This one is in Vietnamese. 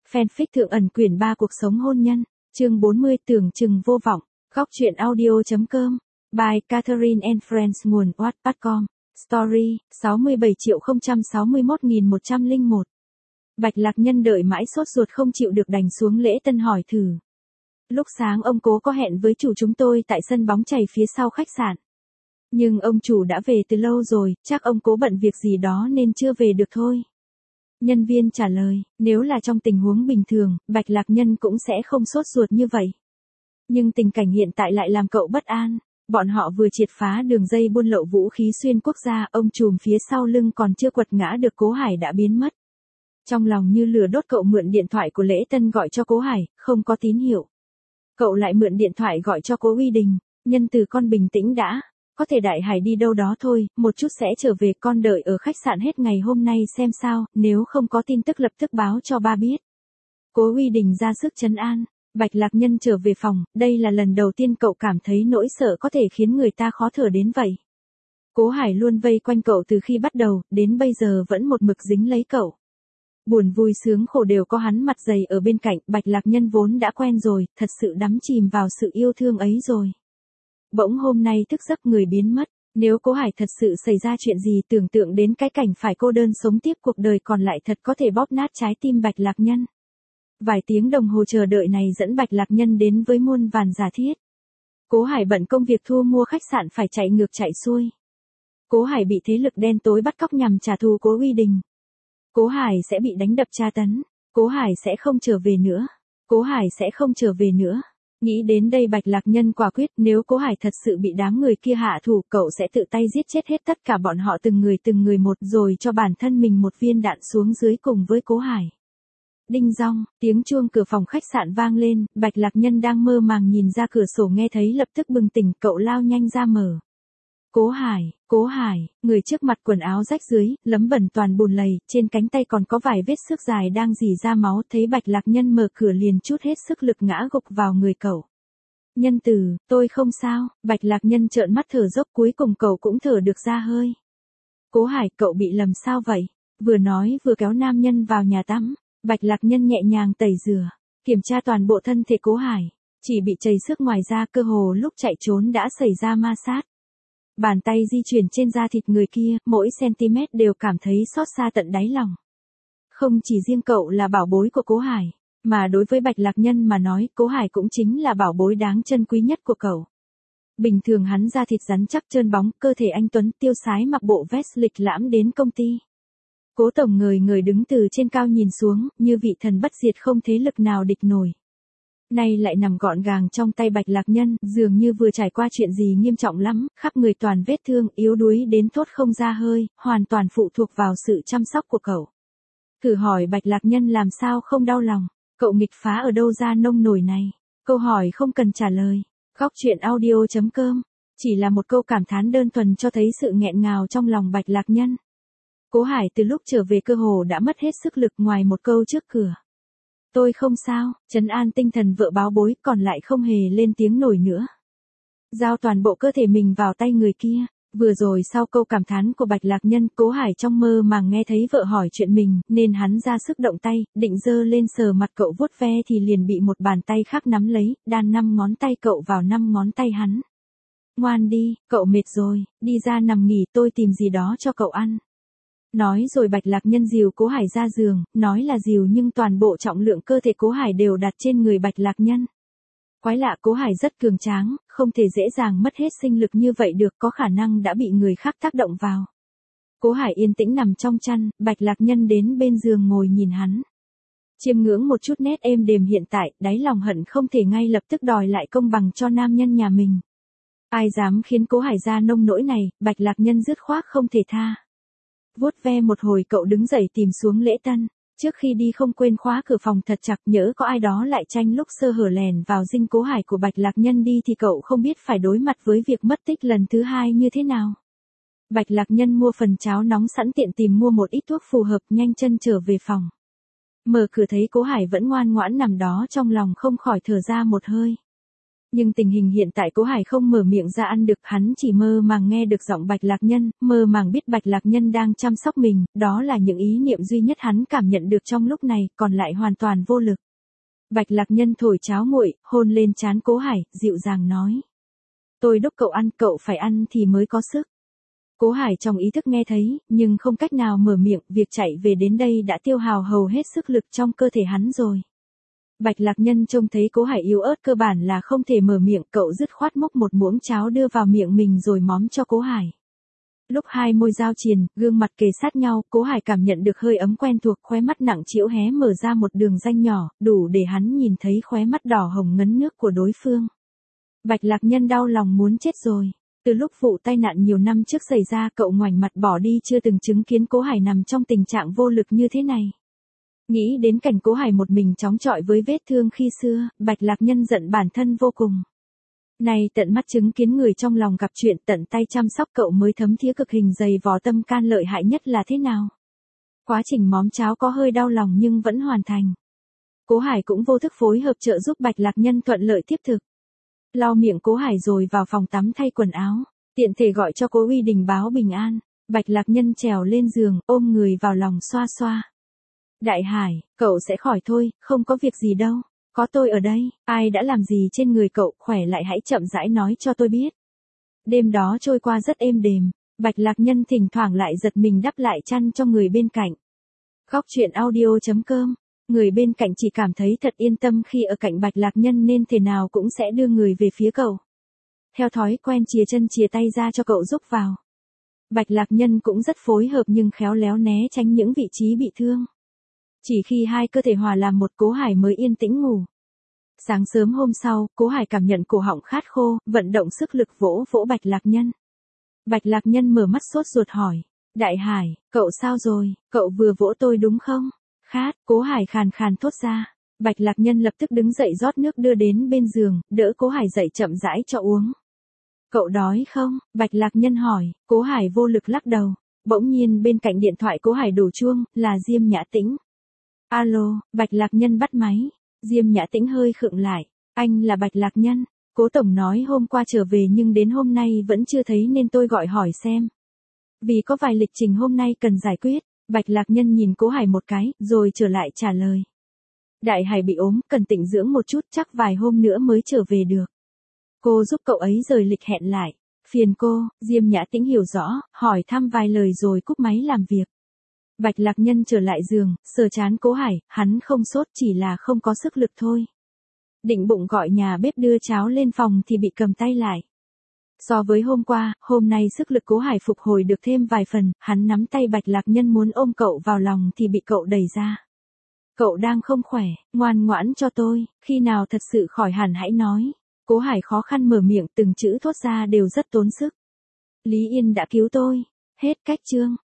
Fanfic Thượng ẩn quyển 3 cuộc sống hôn nhân, chương 40 tưởng chừng vô vọng, góc truyện audio.com, by Catherine and Friends nguồn Wattpad.com, story, 67.061.101. Bạch Lạc Nhân đợi mãi sốt ruột không chịu được đành xuống lễ tân hỏi thử. Lúc sáng ông Cố có hẹn với chủ chúng tôi tại sân bóng chày phía sau khách sạn. Nhưng ông chủ đã về từ lâu rồi, chắc ông Cố bận việc gì đó nên chưa về được thôi. Nhân viên trả lời, nếu là trong tình huống bình thường, Bạch Lạc Nhân cũng sẽ không sốt ruột như vậy. Nhưng tình cảnh hiện tại lại làm cậu bất an. Bọn họ vừa triệt phá đường dây buôn lậu vũ khí xuyên quốc gia, ông trùm phía sau lưng còn chưa quật ngã được Cố Hải đã biến mất. Trong lòng như lửa đốt, cậu mượn điện thoại của Lễ Tân gọi cho Cố Hải, không có tín hiệu. Cậu lại mượn điện thoại gọi cho Cố Uy Đình, nhân từ con bình tĩnh đã. Có thể Đại Hải đi đâu đó thôi, một chút sẽ trở về, con đợi ở khách sạn hết ngày hôm nay xem sao, nếu không có tin tức lập tức báo cho ba biết. Cố Uy Đình ra sức trấn an. Bạch Lạc Nhân trở về phòng, đây là lần đầu tiên cậu cảm thấy nỗi sợ có thể khiến người ta khó thở đến vậy. Cố Hải luôn vây quanh cậu từ khi bắt đầu, đến bây giờ vẫn một mực dính lấy cậu. Buồn vui sướng khổ đều có hắn mặt dày ở bên cạnh, Bạch Lạc Nhân vốn đã quen rồi, thật sự đắm chìm vào sự yêu thương ấy rồi. Bỗng hôm nay thức giấc người biến mất, nếu Cố Hải thật sự xảy ra chuyện gì, tưởng tượng đến cái cảnh phải cô đơn sống tiếp cuộc đời còn lại thật có thể bóp nát trái tim Bạch Lạc Nhân. Vài tiếng đồng hồ chờ đợi này dẫn Bạch Lạc Nhân đến với muôn vàn giả thiết. Cố Hải bận công việc thu mua khách sạn phải chạy ngược chạy xuôi. Cố Hải bị thế lực đen tối bắt cóc nhằm trả thù Cố Uy Đình. Cố Hải sẽ bị đánh đập tra tấn. Cố Hải sẽ không trở về nữa. Cố Hải sẽ không trở về nữa. Nghĩ đến đây Bạch Lạc Nhân quả quyết, nếu Cố Hải thật sự bị đám người kia hạ thủ, cậu sẽ tự tay giết chết hết tất cả bọn họ từng người một, rồi cho bản thân mình một viên đạn xuống dưới cùng với Cố Hải. Đinh dong, tiếng chuông cửa phòng khách sạn vang lên, Bạch Lạc Nhân đang mơ màng nhìn ra cửa sổ nghe thấy lập tức bừng tỉnh, cậu lao nhanh ra mở. Cố Hải, người trước mặt quần áo rách dưới, lấm bẩn toàn bùn lầy, trên cánh tay còn có vài vết xước dài đang rỉ ra máu, thấy Bạch Lạc Nhân mở cửa liền trút hết sức lực ngã gục vào người cậu. Nhân Từ, tôi không sao, Bạch Lạc Nhân trợn mắt thở dốc, cuối cùng cậu cũng thở được ra hơi. Cố Hải, cậu bị lầm sao vậy? Vừa nói vừa kéo nam nhân vào nhà tắm, Bạch Lạc Nhân nhẹ nhàng tẩy rửa, kiểm tra toàn bộ thân thể Cố Hải, chỉ bị chảy xước ngoài da, cơ hồ lúc chạy trốn đã xảy ra ma sát. Bàn tay di chuyển trên da thịt người kia, mỗi cm đều cảm thấy xót xa tận đáy lòng. Không chỉ riêng cậu là bảo bối của Cố Hải, mà đối với Bạch Lạc Nhân mà nói, Cố Hải cũng chính là bảo bối đáng trân quý nhất của cậu. Bình thường hắn da thịt rắn chắc trơn bóng, cơ thể anh tuấn tiêu sái, mặc bộ vest lịch lãm đến công ty. Cố tổng người đứng từ trên cao nhìn xuống, như vị thần bất diệt không thế lực nào địch nổi. Nay lại nằm gọn gàng trong tay Bạch Lạc Nhân, dường như vừa trải qua chuyện gì nghiêm trọng lắm, khắp người toàn vết thương, yếu đuối đến thốt không ra hơi, hoàn toàn phụ thuộc vào sự chăm sóc của cậu. Thử hỏi Bạch Lạc Nhân làm sao không đau lòng, cậu nghịch phá ở đâu ra nông nổi này? Câu hỏi không cần trả lời. Góc truyện audio.com, chỉ là một câu cảm thán đơn thuần cho thấy sự nghẹn ngào trong lòng Bạch Lạc Nhân. Cố Hải từ lúc trở về cơ hồ đã mất hết sức lực, ngoài một câu trước cửa. Tôi không sao, trấn an tinh thần vợ báo bối, còn lại không hề lên tiếng nổi nữa. Giao toàn bộ cơ thể mình vào tay người kia. Vừa rồi sau câu cảm thán của Bạch Lạc Nhân, Cố Hải trong mơ màng nghe thấy vợ hỏi chuyện mình, nên hắn ra sức động tay, định giơ lên sờ mặt cậu vuốt ve thì liền bị một bàn tay khác nắm lấy, đan 5 ngón tay cậu vào 5 ngón tay hắn. Ngoan đi, cậu mệt rồi, đi ra nằm nghỉ, tôi tìm gì đó cho cậu ăn. Nói rồi Bạch Lạc Nhân dìu Cố Hải ra giường, nói là dìu nhưng toàn bộ trọng lượng cơ thể Cố Hải đều đặt trên người Bạch Lạc Nhân. Quái lạ, Cố Hải rất cường tráng, không thể dễ dàng mất hết sinh lực như vậy được, có khả năng đã bị người khác tác động vào. Cố Hải yên tĩnh nằm trong chăn, Bạch Lạc Nhân đến bên giường ngồi nhìn hắn. Chiêm ngưỡng một chút nét êm đềm hiện tại, đáy lòng hận không thể ngay lập tức đòi lại công bằng cho nam nhân nhà mình. Ai dám khiến Cố Hải ra nông nỗi này, Bạch Lạc Nhân dứt khoát không thể tha. Vuốt ve một hồi cậu đứng dậy tìm xuống Lễ Tân, trước khi đi không quên khóa cửa phòng thật chặt, nhỡ có ai đó lại tranh lúc sơ hở lèn vào dinh Cố Hải của Bạch Lạc Nhân đi thì cậu không biết phải đối mặt với việc mất tích lần thứ hai như thế nào. Bạch Lạc Nhân mua phần cháo nóng sẵn, tiện tìm mua một ít thuốc phù hợp, nhanh chân trở về phòng. Mở cửa thấy Cố Hải vẫn ngoan ngoãn nằm đó, trong lòng không khỏi thở ra một hơi. Nhưng tình hình hiện tại Cố Hải không mở miệng ra ăn được, hắn chỉ mơ màng nghe được giọng Bạch Lạc Nhân, mơ màng biết Bạch Lạc Nhân đang chăm sóc mình, đó là những ý niệm duy nhất hắn cảm nhận được trong lúc này, còn lại hoàn toàn vô lực. Bạch Lạc Nhân thổi cháo nguội, hôn lên trán Cố Hải, dịu dàng nói. Tôi đốc cậu ăn, cậu phải ăn thì mới có sức. Cố Hải trong ý thức nghe thấy, nhưng không cách nào mở miệng, việc chạy về đến đây đã tiêu hao hầu hết sức lực trong cơ thể hắn rồi. Bạch Lạc Nhân trông thấy Cố Hải yếu ớt cơ bản là không thể mở miệng, cậu dứt khoát múc một muỗng cháo đưa vào miệng mình rồi móm cho Cố Hải. Lúc hai môi giao triền, gương mặt kề sát nhau, Cố Hải cảm nhận được hơi ấm quen thuộc, khóe mắt nặng trĩu hé mở ra một đường rãnh nhỏ, đủ để hắn nhìn thấy khóe mắt đỏ hồng ngấn nước của đối phương. Bạch Lạc Nhân đau lòng muốn chết rồi. Từ lúc vụ tai nạn nhiều năm trước xảy ra, cậu ngoảnh mặt bỏ đi, chưa từng chứng kiến Cố Hải nằm trong tình trạng vô lực như thế này. Nghĩ đến cảnh Cố Hải một mình chống chọi với vết thương khi xưa, Bạch Lạc Nhân giận bản thân vô cùng. Này tận mắt chứng kiến người trong lòng gặp chuyện, tận tay chăm sóc cậu mới thấm thía cực hình dày vò tâm can lợi hại nhất là thế nào. Quá trình móm cháo có hơi đau lòng nhưng vẫn hoàn thành. Cố Hải cũng vô thức phối hợp trợ giúp Bạch Lạc Nhân thuận lợi tiếp thực. Lau miệng Cố Hải rồi vào phòng tắm thay quần áo, tiện thể gọi cho Cố Uy Đình báo bình an. Bạch Lạc Nhân trèo lên giường, ôm người vào lòng xoa xoa. Đại Hải, cậu sẽ khỏi thôi, không có việc gì đâu. Có tôi ở đây, ai đã làm gì trên người cậu, khỏe lại hãy chậm rãi nói cho tôi biết. Đêm đó trôi qua rất êm đềm, Bạch Lạc Nhân thỉnh thoảng lại giật mình đắp lại chăn cho người bên cạnh. Góc truyện audio.com. Người bên cạnh chỉ cảm thấy thật yên tâm khi ở cạnh Bạch Lạc Nhân nên thế nào cũng sẽ đưa người về phía cậu. Theo thói quen chìa chân chìa tay ra cho cậu giúp vào. Bạch Lạc Nhân cũng rất phối hợp nhưng khéo léo né tránh những vị trí bị thương. Chỉ khi hai cơ thể hòa làm một, Cố Hải mới yên tĩnh ngủ. Sáng sớm hôm sau, Cố Hải cảm nhận cổ họng khát khô, vận động sức lực vỗ vỗ Bạch Lạc Nhân. Bạch Lạc Nhân mở mắt sốt ruột hỏi. Đại Hải, cậu sao rồi, cậu vừa vỗ tôi đúng không? Khát, Cố Hải khàn khàn thốt ra. Bạch Lạc Nhân lập tức đứng dậy rót nước đưa đến bên giường, đỡ Cố Hải dậy chậm rãi cho uống. Cậu đói không? Bạch Lạc Nhân hỏi. Cố Hải vô lực lắc đầu. Bỗng nhiên bên cạnh điện thoại Cố Hải đổ chuông, là Diêm Nhã Tĩnh. Alo, Bạch Lạc Nhân bắt máy. Diêm Nhã Tĩnh hơi khựng lại. Anh là Bạch Lạc Nhân. Cố tổng nói hôm qua trở về nhưng đến hôm nay vẫn chưa thấy nên tôi gọi hỏi xem. Vì có vài lịch trình hôm nay cần giải quyết. Bạch Lạc Nhân nhìn Cố Hải một cái, rồi trở lại trả lời. Đại Hải bị ốm, cần tĩnh dưỡng một chút, chắc vài hôm nữa mới trở về được. Cô giúp cậu ấy rời lịch hẹn lại. Phiền cô, Diêm Nhã Tĩnh hiểu rõ, hỏi thăm vài lời rồi cúp máy làm việc. Bạch Lạc Nhân trở lại giường, sờ trán Cố Hải, hắn không sốt chỉ là không có sức lực thôi. Định bụng gọi nhà bếp đưa cháo lên phòng thì bị cầm tay lại. So với hôm qua, hôm nay sức lực Cố Hải phục hồi được thêm vài phần, hắn nắm tay Bạch Lạc Nhân muốn ôm cậu vào lòng thì bị cậu đẩy ra. Cậu đang không khỏe, ngoan ngoãn cho tôi, khi nào thật sự khỏi hẳn hãy nói. Cố Hải khó khăn mở miệng, từng chữ thốt ra đều rất tốn sức. Lý Yên đã cứu tôi. Hết cách chương.